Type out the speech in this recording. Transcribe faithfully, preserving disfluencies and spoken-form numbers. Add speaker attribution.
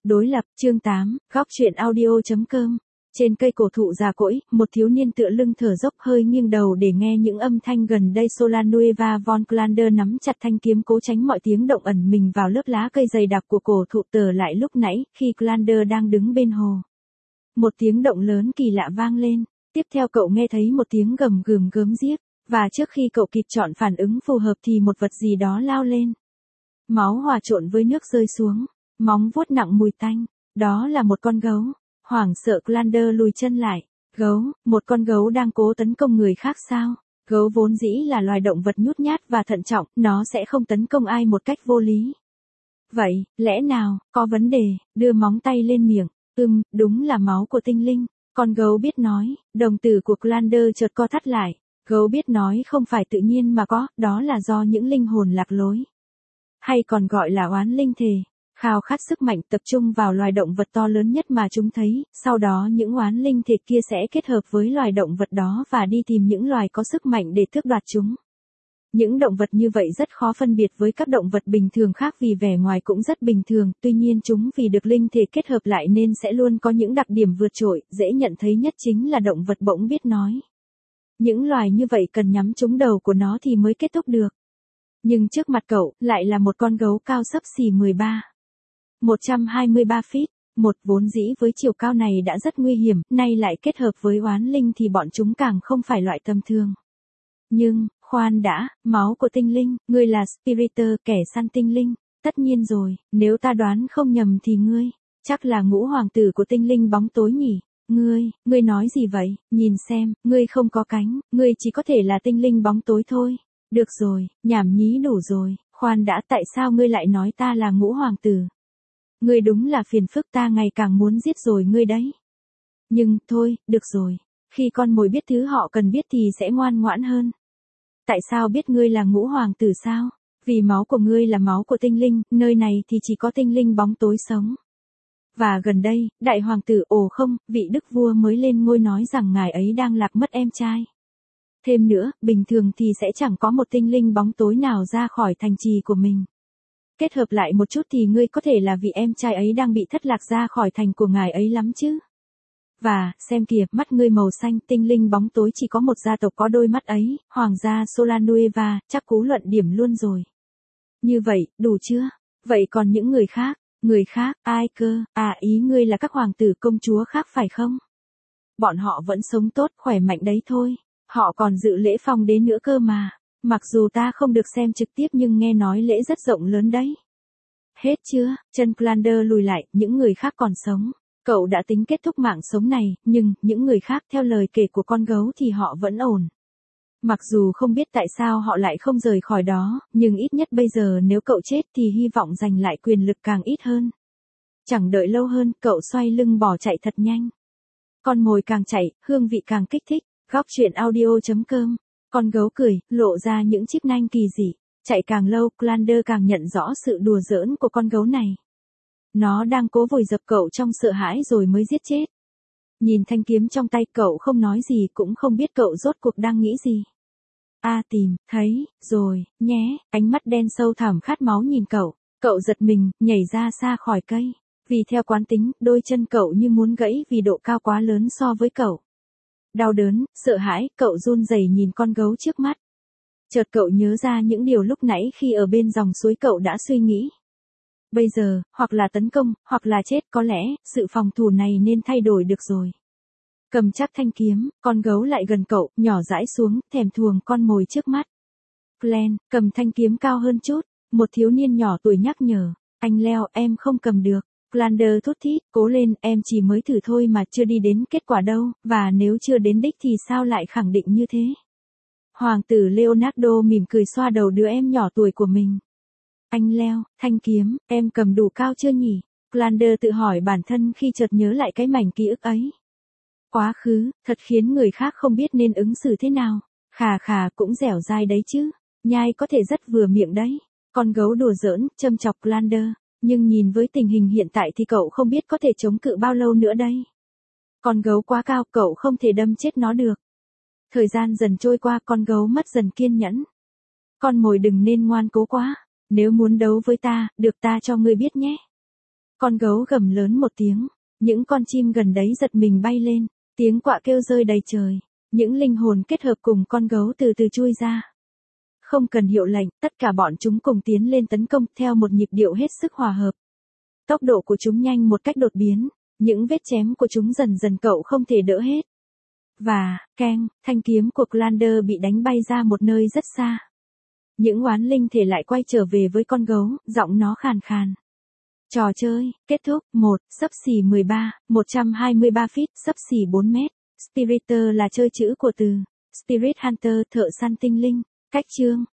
Speaker 1: Đối lập, chương tám, góc truyện audio.com. Trên cây cổ thụ già cỗi, một thiếu niên tựa lưng thở dốc hơi nghiêng đầu để nghe những âm thanh gần đây. Solanueva von Klander nắm chặt thanh kiếm cố tránh mọi tiếng động ẩn mình vào lớp lá cây dày đặc của cổ thụ tờ lại lúc nãy, khi Klander đang đứng bên hồ. Một tiếng động lớn kỳ lạ vang lên, tiếp theo cậu nghe thấy một tiếng gầm gườm gớm ghiếc, và trước khi cậu kịp chọn phản ứng phù hợp thì một vật gì đó lao lên. Máu hòa trộn với nước rơi xuống, móng vuốt nặng mùi tanh, đó là một con gấu. Hoảng sợ Klander lùi chân lại. Gấu, một con gấu đang cố tấn công người khác sao? Gấu vốn dĩ là loài động vật nhút nhát và thận trọng, nó sẽ không tấn công ai một cách vô lý. Vậy, lẽ nào, có vấn đề, đưa móng tay lên miệng, ừm, đúng là máu của tinh linh. Con gấu biết nói, đồng tử của Klander chợt co thắt lại. Gấu biết nói không phải tự nhiên mà có, đó là do những linh hồn lạc lối. Hay còn gọi là oán linh thể. Khao khát sức mạnh tập trung vào loài động vật to lớn nhất mà chúng thấy, sau đó những oán linh thể kia sẽ kết hợp với loài động vật đó và đi tìm những loài có sức mạnh để tước đoạt chúng. Những động vật như vậy rất khó phân biệt với các động vật bình thường khác vì vẻ ngoài cũng rất bình thường, tuy nhiên chúng vì được linh thể kết hợp lại nên sẽ luôn có những đặc điểm vượt trội, dễ nhận thấy nhất chính là động vật bỗng biết nói. Những loài như vậy cần nhắm trúng đầu của nó thì mới kết thúc được. Nhưng trước mặt cậu, lại là một con gấu cao xấp xỉ mười ba. một trăm hai mươi ba feet, một vốn dĩ với chiều cao này đã rất nguy hiểm, nay lại kết hợp với oán linh thì bọn chúng càng không phải loại tầm thường. Nhưng, khoan đã, máu của tinh linh, ngươi là Spiritor, kẻ săn tinh linh, tất nhiên rồi, nếu ta đoán không nhầm thì ngươi, chắc là ngũ hoàng tử của tinh linh bóng tối nhỉ? Ngươi, ngươi nói gì vậy, nhìn xem, ngươi không có cánh, ngươi chỉ có thể là tinh linh bóng tối thôi. Được rồi, nhảm nhí đủ rồi, khoan đã, tại sao ngươi lại nói ta là ngũ hoàng tử? Ngươi đúng là phiền phức, ta ngày càng muốn giết rồi ngươi đấy. Nhưng, thôi, được rồi. Khi con mồi biết thứ họ cần biết thì sẽ ngoan ngoãn hơn. Tại sao biết ngươi là ngũ hoàng tử sao? Vì máu của ngươi là máu của tinh linh, nơi này thì chỉ có tinh linh bóng tối sống. Và gần đây, đại hoàng tử ồ không, vị đức vua mới lên ngôi nói rằng ngài ấy đang lạc mất em trai. Thêm nữa, bình thường thì sẽ chẳng có một tinh linh bóng tối nào ra khỏi thành trì của mình. Kết hợp lại một chút thì ngươi có thể là vì em trai ấy đang bị thất lạc ra khỏi thành của ngài ấy lắm chứ. Và, xem kìa, mắt ngươi màu xanh, tinh linh bóng tối chỉ có một gia tộc có đôi mắt ấy, hoàng gia Solanueva, chắc cú luận điểm luôn rồi. Như vậy, đủ chưa? Vậy còn những người khác, người khác, ai cơ, à ý ngươi là các hoàng tử công chúa khác phải không? Bọn họ vẫn sống tốt, khỏe mạnh đấy thôi. Họ còn dự lễ phong đế nữa cơ mà. Mặc dù ta không được xem trực tiếp nhưng nghe nói lễ rất rộng lớn đấy. Hết chưa? Chân Klander lùi lại, những người khác còn sống. Cậu đã tính kết thúc mạng sống này, nhưng, những người khác theo lời kể của con gấu thì họ vẫn ổn. Mặc dù không biết tại sao họ lại không rời khỏi đó, nhưng ít nhất bây giờ nếu cậu chết thì hy vọng giành lại quyền lực càng ít hơn. Chẳng đợi lâu hơn, cậu xoay lưng bỏ chạy thật nhanh. Con mồi càng chạy, hương vị càng kích thích. Góc truyện audio.com. Con gấu cười, lộ ra những chiếc nanh kỳ dị. Chạy càng lâu, Klander càng nhận rõ sự đùa giỡn của con gấu này. Nó đang cố vùi dập cậu trong sợ hãi rồi mới giết chết. Nhìn thanh kiếm trong tay cậu không nói gì cũng không biết cậu rốt cuộc đang nghĩ gì. A à, tìm, thấy, rồi, nhé, ánh mắt đen sâu thẳm khát máu nhìn cậu. Cậu giật mình, nhảy ra xa khỏi cây. Vì theo quán tính, đôi chân cậu như muốn gãy vì độ cao quá lớn so với cậu. Đau đớn, sợ hãi, cậu run rẩy nhìn con gấu trước mắt. Chợt cậu nhớ ra những điều lúc nãy khi ở bên dòng suối cậu đã suy nghĩ. Bây giờ, hoặc là tấn công, hoặc là chết, có lẽ, sự phòng thủ này nên thay đổi được rồi. Cầm chắc thanh kiếm, con gấu lại gần cậu, nhỏ dãi xuống, thèm thuồng con mồi trước mắt. Glenn, cầm thanh kiếm cao hơn chút, một thiếu niên nhỏ tuổi nhắc nhở. Anh Leo, em không cầm được. Klander thốt thít, cố lên, em chỉ mới thử thôi mà chưa đi đến kết quả đâu, và nếu chưa đến đích thì sao lại khẳng định như thế? Hoàng tử Leonardo mỉm cười xoa đầu đứa em nhỏ tuổi của mình. Anh Leo, thanh kiếm, em cầm đủ cao chưa nhỉ? Klander tự hỏi bản thân khi chợt nhớ lại cái mảnh ký ức ấy. Quá khứ, thật khiến người khác không biết nên ứng xử thế nào. Khà khà cũng dẻo dai đấy chứ, nhai có thể rất vừa miệng đấy. Con gấu đùa giỡn, châm chọc Klander. Nhưng nhìn với tình hình hiện tại thì cậu không biết có thể chống cự bao lâu nữa đây. Con gấu quá cao, cậu không thể đâm chết nó được. Thời gian dần trôi qua, con gấu mất dần kiên nhẫn. Con mồi đừng nên ngoan cố quá. Nếu muốn đấu với ta, được ta cho ngươi biết nhé. Con gấu gầm lớn một tiếng, những con chim gần đấy giật mình bay lên, tiếng quạ kêu rơi đầy trời, những linh hồn kết hợp cùng con gấu từ từ chui ra. Không cần hiệu lệnh, tất cả bọn chúng cùng tiến lên tấn công theo một nhịp điệu hết sức hòa hợp. Tốc độ của chúng nhanh một cách đột biến, những vết chém của chúng dần dần cậu không thể đỡ hết. Và, keng, thanh kiếm của Clander bị đánh bay ra một nơi rất xa. Những oán linh thể lại quay trở về với con gấu, giọng nó khàn khàn. Trò chơi, kết thúc, một, xấp xỉ mười ba, một trăm hai mươi ba feet, xấp xỉ bốn mét. Spiritor là chơi chữ của từ Spirit Hunter, thợ săn tinh linh. Cách chương